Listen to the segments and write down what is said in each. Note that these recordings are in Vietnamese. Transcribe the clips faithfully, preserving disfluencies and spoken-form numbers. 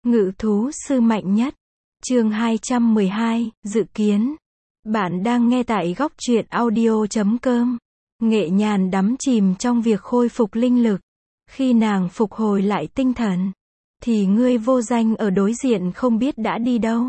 Ngự thú sư mạnh nhất. Chương hai trăm mười hai, dự kiến. Bạn đang nghe tại góc truyện audio chấm com. Nghệ Nhàn đắm chìm trong việc khôi phục linh lực. Khi nàng phục hồi lại tinh thần, thì ngươi vô danh ở đối diện không biết đã đi đâu.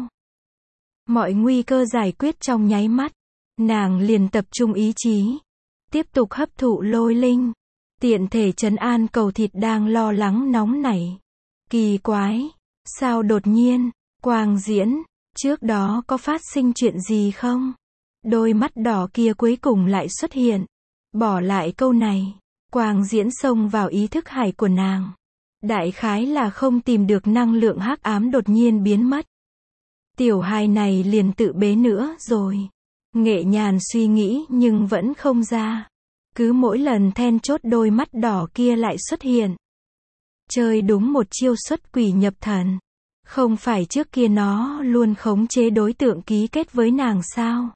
Mọi nguy cơ giải quyết trong nháy mắt. Nàng liền tập trung ý chí, tiếp tục hấp thụ lôi linh, tiện thể trấn an cầu thịt đang lo lắng nóng nảy. Kỳ quái, sao đột nhiên, Quang Diễn, trước đó có phát sinh chuyện gì không? Đôi mắt đỏ kia cuối cùng lại xuất hiện. Bỏ lại câu này, Quang Diễn xông vào ý thức hải của nàng. Đại khái là không tìm được năng lượng hắc ám đột nhiên biến mất. Tiểu hài này liền tự bế nữa rồi. Nghệ Nhàn suy nghĩ nhưng vẫn không ra. Cứ mỗi lần then chốt đôi mắt đỏ kia lại xuất hiện. Chơi đúng một chiêu xuất quỷ nhập thần. Không phải trước kia nó luôn khống chế đối tượng ký kết với nàng sao?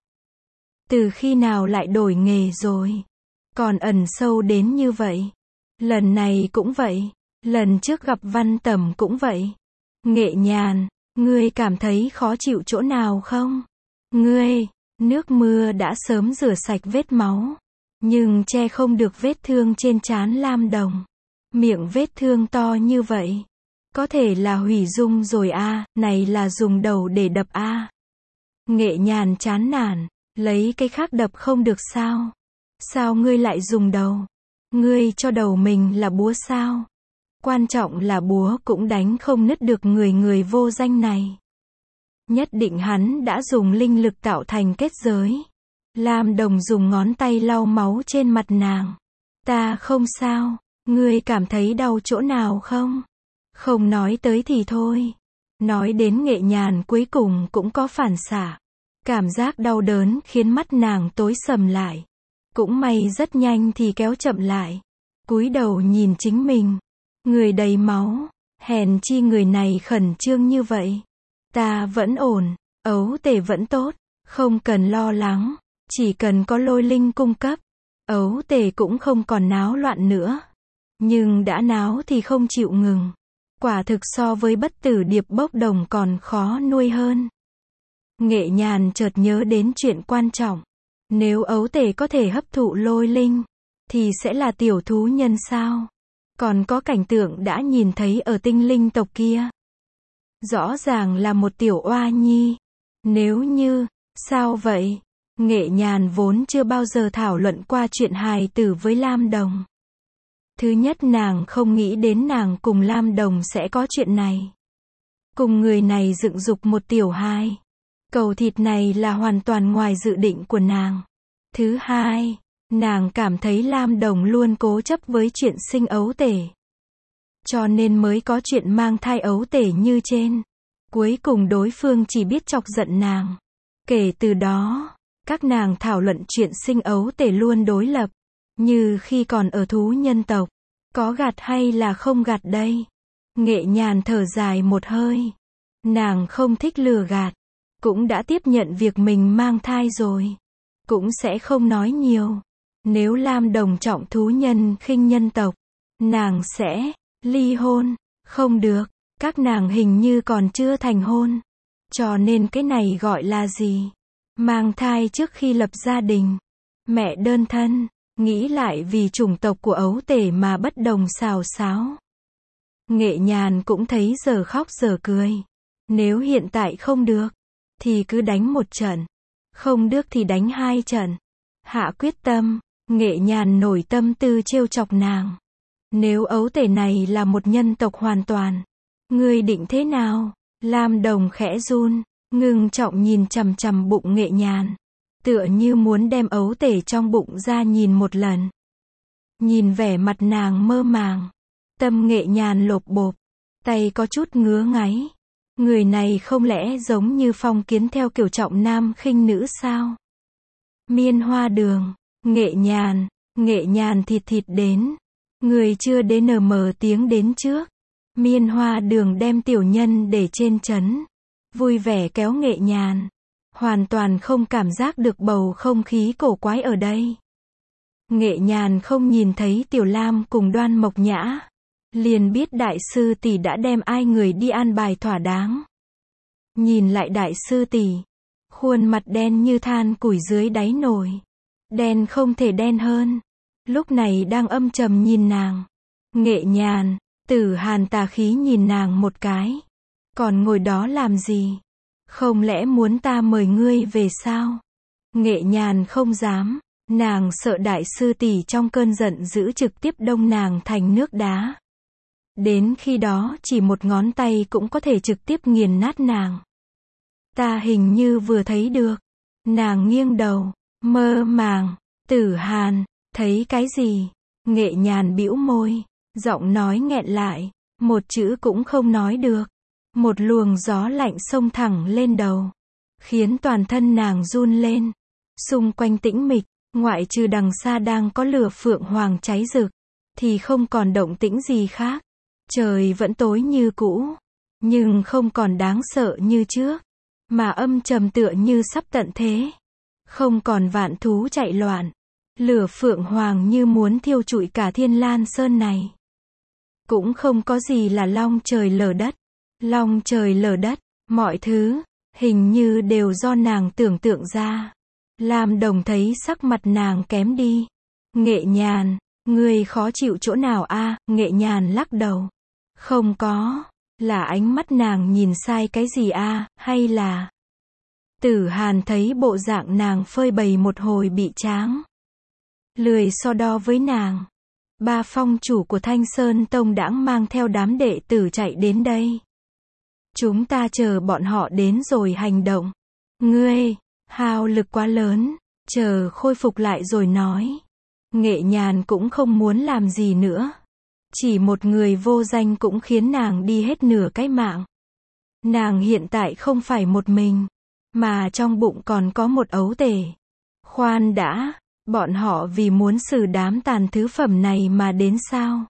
Từ khi nào lại đổi nghề rồi? Còn ẩn sâu đến như vậy. Lần này cũng vậy. Lần trước gặp Văn Tầm cũng vậy. Nghệ Nhàn, ngươi cảm thấy khó chịu chỗ nào không? Ngươi, nước mưa đã sớm rửa sạch vết máu. Nhưng che không được vết thương trên trán Lam Đồng. Miệng vết thương to như vậy. Có thể là hủy dung rồi a, à, này là dùng đầu để đập a. À. Nghệ Nhàn chán nản, lấy cái khác đập không được sao? Sao ngươi lại dùng đầu? Ngươi cho đầu mình là búa sao? Quan trọng là búa cũng đánh không nứt được người người vô danh này. Nhất định hắn đã dùng linh lực tạo thành kết giới. Lam Đồng dùng ngón tay lau máu trên mặt nàng. Ta không sao, ngươi cảm thấy đau chỗ nào không? Không nói tới thì thôi. Nói đến Nghệ Nhàn cuối cùng cũng có phản xạ. Cảm giác đau đớn khiến mắt nàng tối sầm lại. Cũng may rất nhanh thì kéo chậm lại. Cúi đầu nhìn chính mình. Người đầy máu. Hèn chi người này khẩn trương như vậy. Ta vẫn ổn. Ấu tể vẫn tốt. Không cần lo lắng. Chỉ cần có lôi linh cung cấp. Ấu tể cũng không còn náo loạn nữa. Nhưng đã náo thì không chịu ngừng. Quả thực so với bất tử điệp bốc đồng còn khó nuôi hơn. Nghệ Nhàn chợt nhớ đến chuyện quan trọng. Nếu ấu tể có thể hấp thụ lôi linh, thì sẽ là tiểu thú nhân sao? Còn có cảnh tượng đã nhìn thấy ở tinh linh tộc kia. Rõ ràng là một tiểu oa nhi. Nếu như, sao vậy? Nghệ Nhàn vốn chưa bao giờ thảo luận qua chuyện hài tử với Lam Đồng. Thứ nhất nàng không nghĩ đến nàng cùng Lam Đồng sẽ có chuyện này. Cùng người này dựng dục một tiểu hài. Cầu thịt này là hoàn toàn ngoài dự định của nàng. Thứ hai, nàng cảm thấy Lam Đồng luôn cố chấp với chuyện sinh ấu tể. Cho nên mới có chuyện mang thai ấu tể như trên. Cuối cùng đối phương chỉ biết chọc giận nàng. Kể từ đó, các nàng thảo luận chuyện sinh ấu tể luôn đối lập. Như khi còn ở thú nhân tộc. Có gạt hay là không gạt đây? Nghệ Nhàn thở dài một hơi. Nàng không thích lừa gạt. Cũng đã tiếp nhận việc mình mang thai rồi. Cũng sẽ không nói nhiều. Nếu Lam Đồng trọng thú nhân khinh nhân tộc, nàng sẽ ly hôn. Không được, các nàng hình như còn chưa thành hôn. Cho nên cái này gọi là gì? Mang thai trước khi lập gia đình. Mẹ đơn thân. Nghĩ lại vì chủng tộc của ấu tể mà bất đồng xào xáo. Nghệ Nhàn cũng thấy giờ khóc giờ cười. Nếu hiện tại không được, thì cứ đánh một trận. Không được thì đánh hai trận. Hạ quyết tâm, Nghệ Nhàn nổi tâm tư trêu chọc nàng. Nếu ấu tể này là một nhân tộc hoàn toàn, ngươi định thế nào? Lam Đồng khẽ run, ngưng trọng nhìn chằm chằm bụng Nghệ Nhàn. Tựa như muốn đem ấu tể trong bụng ra nhìn một lần. Nhìn vẻ mặt nàng mơ màng. Tâm Nghệ Nhàn lộp bộp. Tay có chút ngứa ngáy. Người này không lẽ giống như phong kiến theo kiểu trọng nam khinh nữ sao? Miên Hoa Đường. Nghệ Nhàn. Nghệ Nhàn thịt thịt đến. Người chưa đến nở mờ tiếng đến trước. Miên Hoa Đường đem tiểu nhân để trên trấn. Vui vẻ kéo Nghệ Nhàn. Hoàn toàn không cảm giác được bầu không khí cổ quái ở đây. Nghệ Nhàn không nhìn thấy Tiểu Lam cùng Đoan Mộc Nhã. liền biết đại sư tỷ đã đem ai người đi an bài thỏa đáng. Nhìn lại đại sư tỷ, khuôn mặt đen như than củi dưới đáy nồi. Đen không thể đen hơn. Lúc này đang âm trầm nhìn nàng. Nghệ Nhàn, Tử Hàn tà khí nhìn nàng một cái. Còn ngồi đó làm gì? Không lẽ muốn ta mời ngươi về sao? Nghệ Nhàn không dám. Nàng sợ đại sư tỷ trong cơn giận dữ trực tiếp đông nàng thành nước đá. Đến khi đó chỉ một ngón tay cũng có thể trực tiếp nghiền nát nàng. Ta hình như vừa thấy được. Nàng nghiêng đầu, mơ màng. Tử Hàn, thấy cái gì? Nghệ Nhàn bĩu môi, giọng nói nghẹn lại, một chữ cũng không nói được. Một luồng gió lạnh xông thẳng lên đầu, khiến toàn thân nàng run lên. Xung quanh tĩnh mịch, ngoại trừ đằng xa đang có lửa phượng hoàng cháy rực, thì không còn động tĩnh gì khác. Trời vẫn tối như cũ, nhưng không còn đáng sợ như trước, mà âm trầm tựa như sắp tận thế. Không còn vạn thú chạy loạn, lửa phượng hoàng như muốn thiêu trụi cả Thiên Lan Sơn này. Cũng không có gì là long trời lở đất. Long trời lở đất, mọi thứ, hình như đều do nàng tưởng tượng ra. Lam Đồng thấy sắc mặt nàng kém đi. Nghệ Nhàn, ngươi khó chịu chỗ nào a? Nghệ Nhàn lắc đầu. Không có, là ánh mắt nàng nhìn sai cái gì a, hay là... Tử Hàn thấy bộ dạng nàng phơi bày một hồi bị tráng. Lười so đo với nàng. Ba phong chủ của Thanh Sơn Tông đãng mang theo đám đệ tử chạy đến đây. Chúng ta chờ bọn họ đến rồi hành động. Ngươi, hao lực quá lớn, chờ khôi phục lại rồi nói. Nghệ Nhàn cũng không muốn làm gì nữa. Chỉ một người vô danh cũng khiến nàng đi hết nửa cái mạng. Nàng hiện tại không phải một mình, mà trong bụng còn có một ấu tể. Khoan đã, bọn họ vì muốn xử đám tàn thứ phẩm này mà đến sao?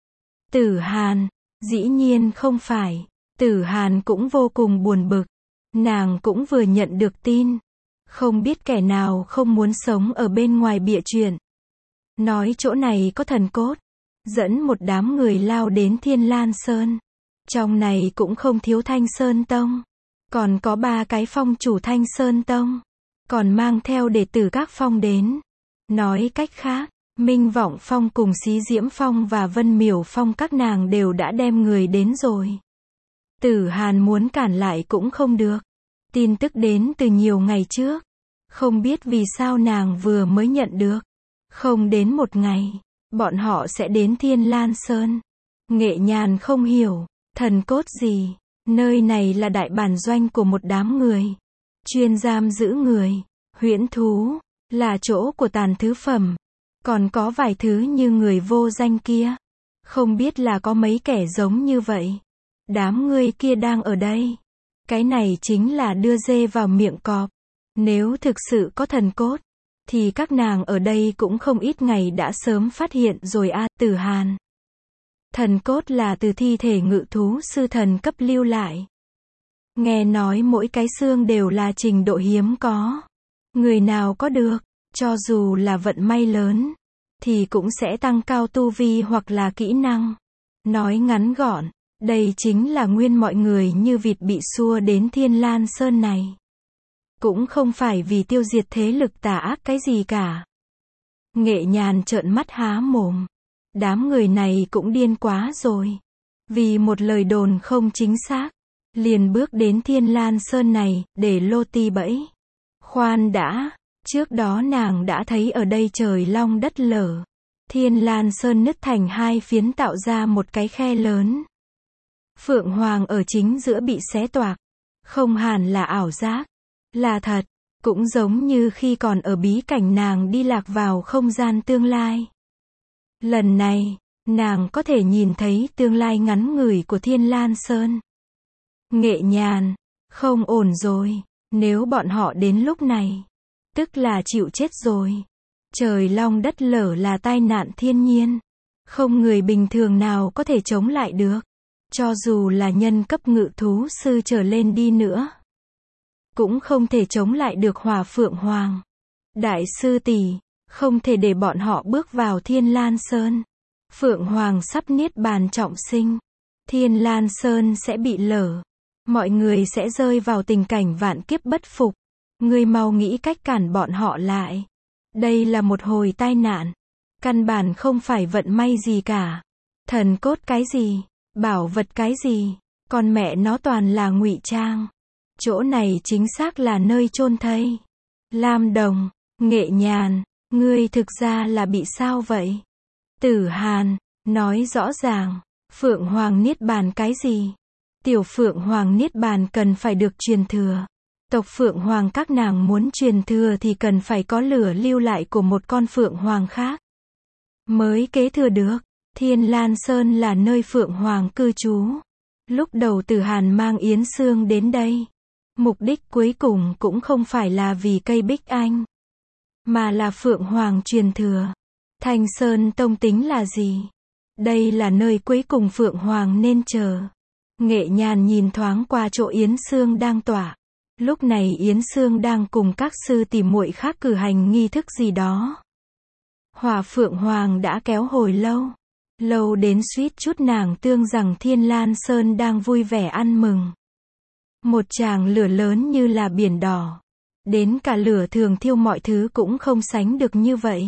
Tử Hàn, dĩ nhiên không phải. Tử Hàn cũng vô cùng buồn bực. Nàng cũng vừa nhận được tin. Không biết kẻ nào không muốn sống ở bên ngoài bịa chuyện. Nói chỗ này có thần cốt. Dẫn một đám người lao đến Thiên Lan Sơn. Trong này cũng không thiếu Thanh Sơn Tông. Còn có ba cái phong chủ Thanh Sơn Tông. Còn mang theo đệ tử các phong đến. Nói cách khác, Minh Vọng Phong cùng Xí Diễm Phong và Vân Miểu Phong các nàng đều đã đem người đến rồi. Tử Hàn muốn cản lại cũng không được. Tin tức đến từ nhiều ngày trước. Không biết vì sao nàng vừa mới nhận được. Không đến một ngày, bọn họ sẽ đến Thiên Lan Sơn. Nghệ Nhàn không hiểu, thần cốt gì? Nơi này là đại bản doanh của một đám người. Chuyên giam giữ người, huyễn thú, là chỗ của tàn thứ phẩm. Còn có vài thứ như người vô danh kia. Không biết là có mấy kẻ giống như vậy. Đám người kia đang ở đây. Cái này chính là đưa dê vào miệng cọp. Nếu thực sự có thần cốt, thì các nàng ở đây cũng không ít ngày đã sớm phát hiện rồi a. Tử Hàn. Thần cốt là từ thi thể ngự thú sư thần cấp lưu lại. Nghe nói mỗi cái xương đều là trình độ hiếm có. Người nào có được, cho dù là vận may lớn, thì cũng sẽ tăng cao tu vi hoặc là kỹ năng. Nói ngắn gọn, đây chính là nguyên mọi người như vịt bị xua đến Thiên Lan Sơn này. Cũng không phải vì tiêu diệt thế lực tà ác cái gì cả. Nghệ Nhàn trợn mắt há mồm. Đám người này cũng điên quá rồi. Vì một lời đồn không chính xác, liền bước đến Thiên Lan Sơn này, để lô ti bẫy. Khoan đã, trước đó nàng đã thấy ở đây trời long đất lở. Thiên Lan Sơn nứt thành hai phiến tạo ra một cái khe lớn. Phượng Hoàng ở chính giữa bị xé toạc. Không hẳn là ảo giác, là thật, cũng giống như khi còn ở bí cảnh nàng đi lạc vào không gian tương lai. Lần này, nàng có thể nhìn thấy tương lai ngắn ngủi của Thiên Lan Sơn. Nghệ Nhàn, không ổn rồi, nếu bọn họ đến lúc này, tức là chịu chết rồi. Trời long đất lở là tai nạn thiên nhiên, không người bình thường nào có thể chống lại được, cho dù là nhân cấp ngự thú sư trở lên đi nữa, cũng không thể chống lại được Hỏa Phượng Hoàng. Đại sư tỷ, không thể để bọn họ bước vào Thiên Lan Sơn. Phượng Hoàng sắp niết bàn trọng sinh. Thiên Lan Sơn sẽ bị lở. Mọi người sẽ rơi vào tình cảnh vạn kiếp bất phục. Ngươi mau nghĩ cách cản bọn họ lại. Đây là một hồi tai nạn. Căn bản không phải vận may gì cả. Thần cốt cái gì? Bảo vật cái gì? Con mẹ nó toàn là ngụy trang. Chỗ này chính xác là nơi chôn thây. Lam Đồng, Nghệ Nhàn, ngươi thực ra là bị sao vậy? Tử Hàn, nói rõ ràng. Phượng Hoàng niết bàn cái gì? Tiểu Phượng Hoàng niết bàn cần phải được truyền thừa. Tộc Phượng Hoàng các nàng muốn truyền thừa thì cần phải có lửa lưu lại của một con Phượng Hoàng khác mới kế thừa được. Thiên Lan Sơn là nơi Phượng Hoàng cư trú. Lúc đầu Tử Hàn mang Yến Sương đến đây, mục đích cuối cùng cũng không phải là vì cây bích anh, mà là Phượng Hoàng truyền thừa. Thanh Sơn Tông tính là gì? Đây là nơi cuối cùng Phượng Hoàng nên chờ. Nghệ Nhàn nhìn thoáng qua chỗ Yến Sương đang tỏa. Lúc này Yến Sương đang cùng các sư tỷ muội khác cử hành nghi thức gì đó. Hỏa Phượng Hoàng đã kéo hồi lâu. Lâu đến suýt chút nàng tương rằng Thiên Lan Sơn đang vui vẻ ăn mừng. Một tràng lửa lớn như là biển đỏ. Đến cả lửa thường thiêu mọi thứ cũng không sánh được như vậy.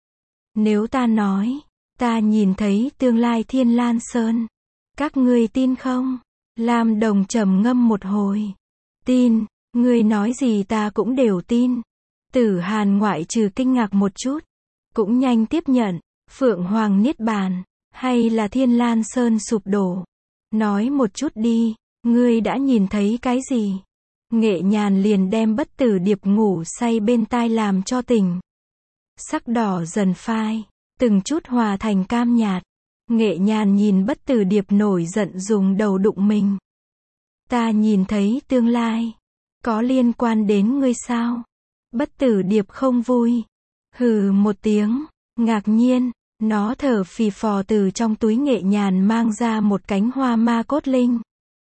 Nếu ta nói, ta nhìn thấy tương lai Thiên Lan Sơn, các ngươi tin không? Lam Đồng trầm ngâm một hồi. Tin, ngươi nói gì ta cũng đều tin. Tử Hàn ngoại trừ kinh ngạc một chút, cũng nhanh tiếp nhận. Phượng Hoàng niết bàn, hay là Thiên Lan Sơn sụp đổ? Nói một chút đi, ngươi đã nhìn thấy cái gì? Nghệ Nhàn liền đem Bất Tử Điệp ngủ say bên tai làm cho tỉnh. Sắc đỏ dần phai, từng chút hòa thành cam nhạt. Nghệ Nhàn nhìn Bất Tử Điệp nổi giận dùng đầu đụng mình. Ta nhìn thấy tương lai. Có liên quan đến ngươi sao? Bất Tử Điệp không vui. Hừ một tiếng, ngạc nhiên, nó thở phì phò từ trong túi Nghệ Nhàn mang ra một cánh hoa ma cốt linh.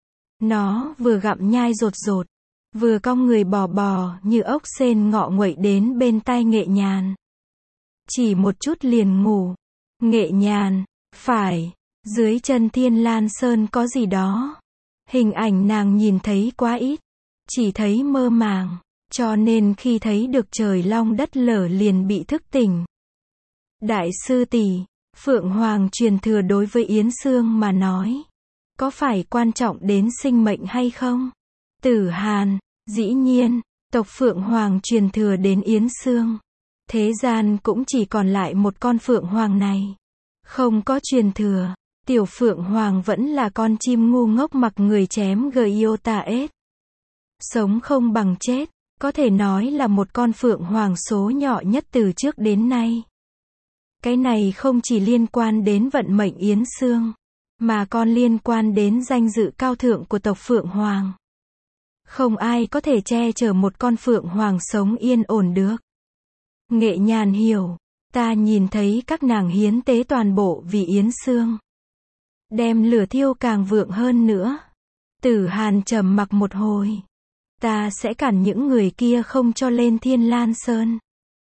Nó vừa gặm nhai rột rột, vừa cong người bò bò như ốc sên ngọ nguậy đến bên tai Nghệ Nhàn. Chỉ một chút liền ngủ. Nghệ Nhàn, phải, dưới chân Thiên Lan Sơn có gì đó. Hình ảnh nàng nhìn thấy quá ít, chỉ thấy mơ màng, cho nên khi thấy được trời long đất lở liền bị thức tỉnh. Đại sư tỷ, Phượng Hoàng truyền thừa đối với Yến Sương mà nói, có phải quan trọng đến sinh mệnh hay không? Tử Hàn, dĩ nhiên, tộc Phượng Hoàng truyền thừa đến Yến Sương. Thế gian cũng chỉ còn lại một con Phượng Hoàng này. Không có truyền thừa, tiểu Phượng Hoàng vẫn là con chim ngu ngốc mặc người chém Giota ết. Sống không bằng chết, có thể nói là một con Phượng Hoàng số nhỏ nhất từ trước đến nay. Cái này không chỉ liên quan đến vận mệnh Yến Sương, mà còn liên quan đến danh dự cao thượng của tộc Phượng Hoàng. Không ai có thể che chở một con Phượng Hoàng sống yên ổn được. Nghệ Nhàn hiểu, ta nhìn thấy các nàng hiến tế toàn bộ vì Yến Sương. Đem lửa thiêu càng vượng hơn nữa. Tử Hàn trầm mặc một hồi. Ta sẽ cản những người kia không cho lên Thiên Lan Sơn.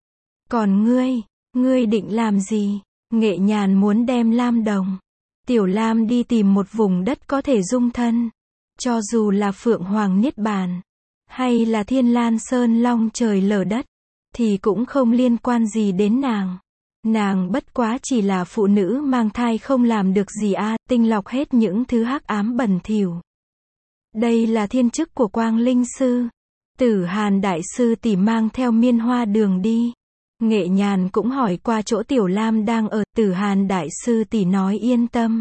Còn ngươi, ngươi định làm gì? Nghệ Nhàn muốn đem Lam Đồng, Tiểu Lam đi tìm một vùng đất có thể dung thân. Cho dù là Phượng Hoàng niết bàn, hay là Thiên Lan Sơn long trời lở đất, thì cũng không liên quan gì đến nàng. Nàng bất quá chỉ là phụ nữ mang thai không làm được gì a, à, tinh lọc hết những thứ hắc ám bẩn thỉu. Đây là thiên chức của Quang Linh Sư. Tử Hàn đại sư tỷ mang theo Miên Hoa Đường đi. Nghệ Nhàn cũng hỏi qua chỗ Tiểu Lam đang ở. Tử Hàn đại sư tỷ nói yên tâm.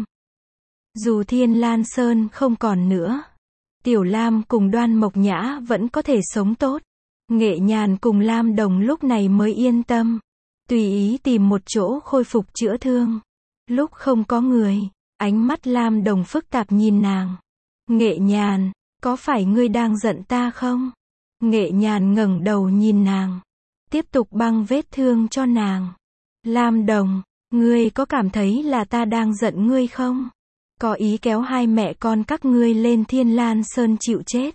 Dù Thiên Lan Sơn không còn nữa, Tiểu Lam cùng Đoan Mộc Nhã vẫn có thể sống tốt. Nghệ Nhàn cùng Lam Đồng lúc này mới yên tâm. Tùy ý tìm một chỗ khôi phục chữa thương. Lúc không có người, ánh mắt Lam Đồng phức tạp nhìn nàng. Nghệ Nhàn, có phải ngươi đang giận ta không? Nghệ Nhàn ngẩng đầu nhìn nàng, tiếp tục băng vết thương cho nàng. Lam Đồng, ngươi có cảm thấy là ta đang giận ngươi không? Có ý kéo hai mẹ con các ngươi lên Thiên Lan Sơn chịu chết?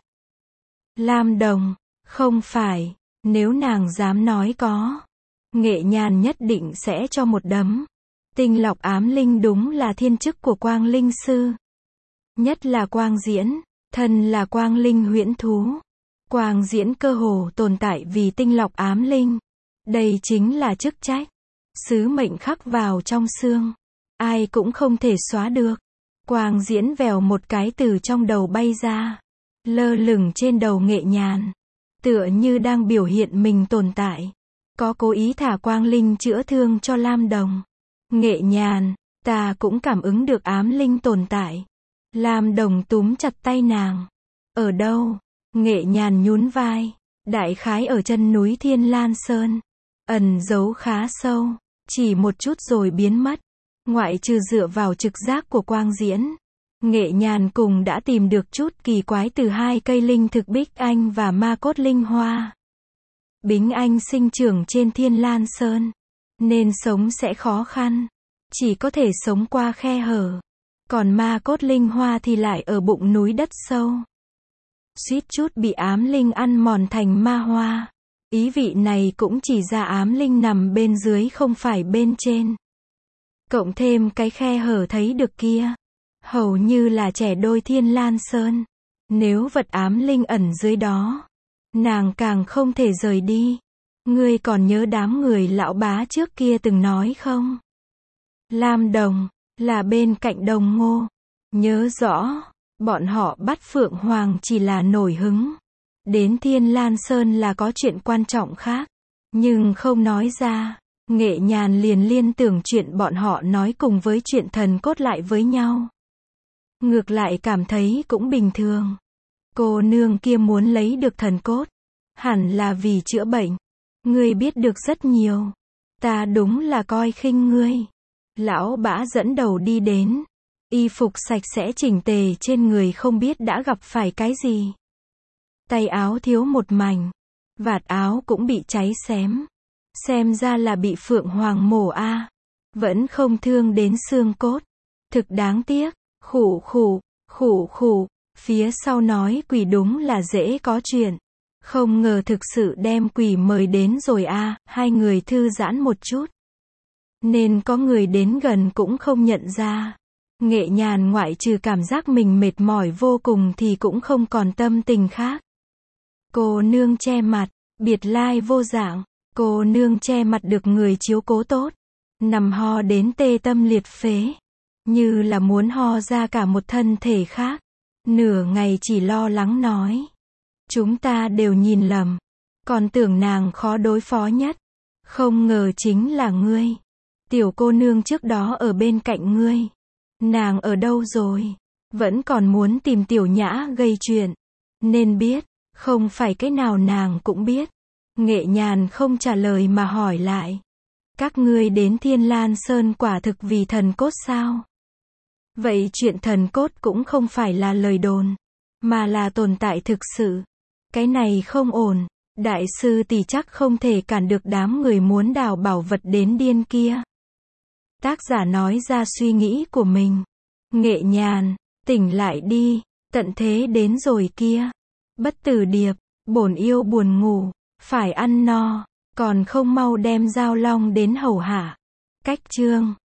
Lam Đồng, không phải, nếu nàng dám nói có, Nghệ Nhàn nhất định sẽ cho một đấm. Tinh lọc ám linh đúng là thiên chức của Quang Linh Sư. Nhất là Quang Diễn, thân là Quang Linh huyễn thú. Quang Diễn cơ hồ tồn tại vì tinh lọc ám linh. Đây chính là chức trách, sứ mệnh khắc vào trong xương. Ai cũng không thể xóa được. Quang Diễn vèo một cái từ trong đầu bay ra, lơ lửng trên đầu Nghệ Nhàn, tựa như đang biểu hiện mình tồn tại. Có cố ý thả quang linh chữa thương cho Lam Đồng. Nghệ Nhàn, ta cũng cảm ứng được ám linh tồn tại. Lam Đồng túm chặt tay nàng. Ở đâu? Nghệ Nhàn nhún vai. Đại khái ở chân núi Thiên Lan Sơn. Ẩn giấu khá sâu. Chỉ một chút rồi biến mất. Ngoại trừ dựa vào trực giác của Quang Diễn, Nghệ Nhàn cùng đã tìm được chút kỳ quái từ hai cây linh thực Bích Anh và Ma Cốt Linh Hoa. Bính Anh sinh trưởng trên Thiên Lan Sơn, nên sống sẽ khó khăn. Chỉ có thể sống qua khe hở. Còn Ma Cốt Linh Hoa thì lại ở bụng núi đất sâu. Suýt chút bị ám linh ăn mòn thành ma hoa. Ý vị này cũng chỉ ra ám linh nằm bên dưới không phải bên trên. Cộng thêm cái khe hở thấy được kia, hầu như là trẻ đôi Thiên Lan Sơn. Nếu vật ám linh ẩn dưới đó, nàng càng không thể rời đi. Ngươi còn nhớ đám người lão bá trước kia từng nói không? Lam Đồng, là bên cạnh Đồng Ngô. Nhớ rõ, bọn họ bắt Phượng Hoàng chỉ là nổi hứng. Đến Thiên Lan Sơn là có chuyện quan trọng khác. Nhưng không nói ra. Nghệ Nhàn liền liên tưởng chuyện bọn họ nói cùng với chuyện thần cốt lại với nhau. Ngược lại cảm thấy cũng bình thường. Cô nương kia muốn lấy được thần cốt, hẳn là vì chữa bệnh. Ngươi biết được rất nhiều. Ta đúng là coi khinh ngươi. Lão bã dẫn đầu đi đến. Y phục sạch sẽ chỉnh tề trên người không biết đã gặp phải cái gì. Tay áo thiếu một mảnh. Vạt áo cũng bị cháy xém. Xem ra là bị Phượng Hoàng mổ a. À. Vẫn không thương đến xương cốt. Thực đáng tiếc. Khủ khủ, khủ khủ. Phía sau nói quỷ đúng là dễ có chuyện. Không ngờ thực sự đem quỷ mời đến rồi a. À. Hai người thư giãn một chút. Nên có người đến gần cũng không nhận ra. Nghệ Nhàn ngoại trừ cảm giác mình mệt mỏi vô cùng thì cũng không còn tâm tình khác. Cô nương che mặt, biệt lai vô dạng. Cô nương che mặt được người chiếu cố tốt. Nằm ho đến tê tâm liệt phế. Như là muốn ho ra cả một thân thể khác. Nửa ngày chỉ lo lắng nói. Chúng ta đều nhìn lầm. Còn tưởng nàng khó đối phó nhất. Không ngờ chính là ngươi. Tiểu cô nương trước đó ở bên cạnh ngươi. Nàng ở đâu rồi? Vẫn còn muốn tìm Tiểu Nhã gây chuyện. Nên biết, không phải cái nào nàng cũng biết. Nghệ Nhàn không trả lời mà hỏi lại. Các ngươi đến Thiên Lan Sơn quả thực vì thần cốt sao? Vậy chuyện thần cốt cũng không phải là lời đồn, mà là tồn tại thực sự. Cái này không ổn. Đại sư tỷ chắc không thể cản được đám người muốn đào bảo vật đến điên kia. Tác giả nói ra suy nghĩ của mình. Nghệ Nhàn, tỉnh lại đi, tận thế đến rồi kia. Bất tử điệp, bổn yêu buồn ngủ, phải ăn no, còn không mau đem Giao Long đến hầu hạ. Cách chương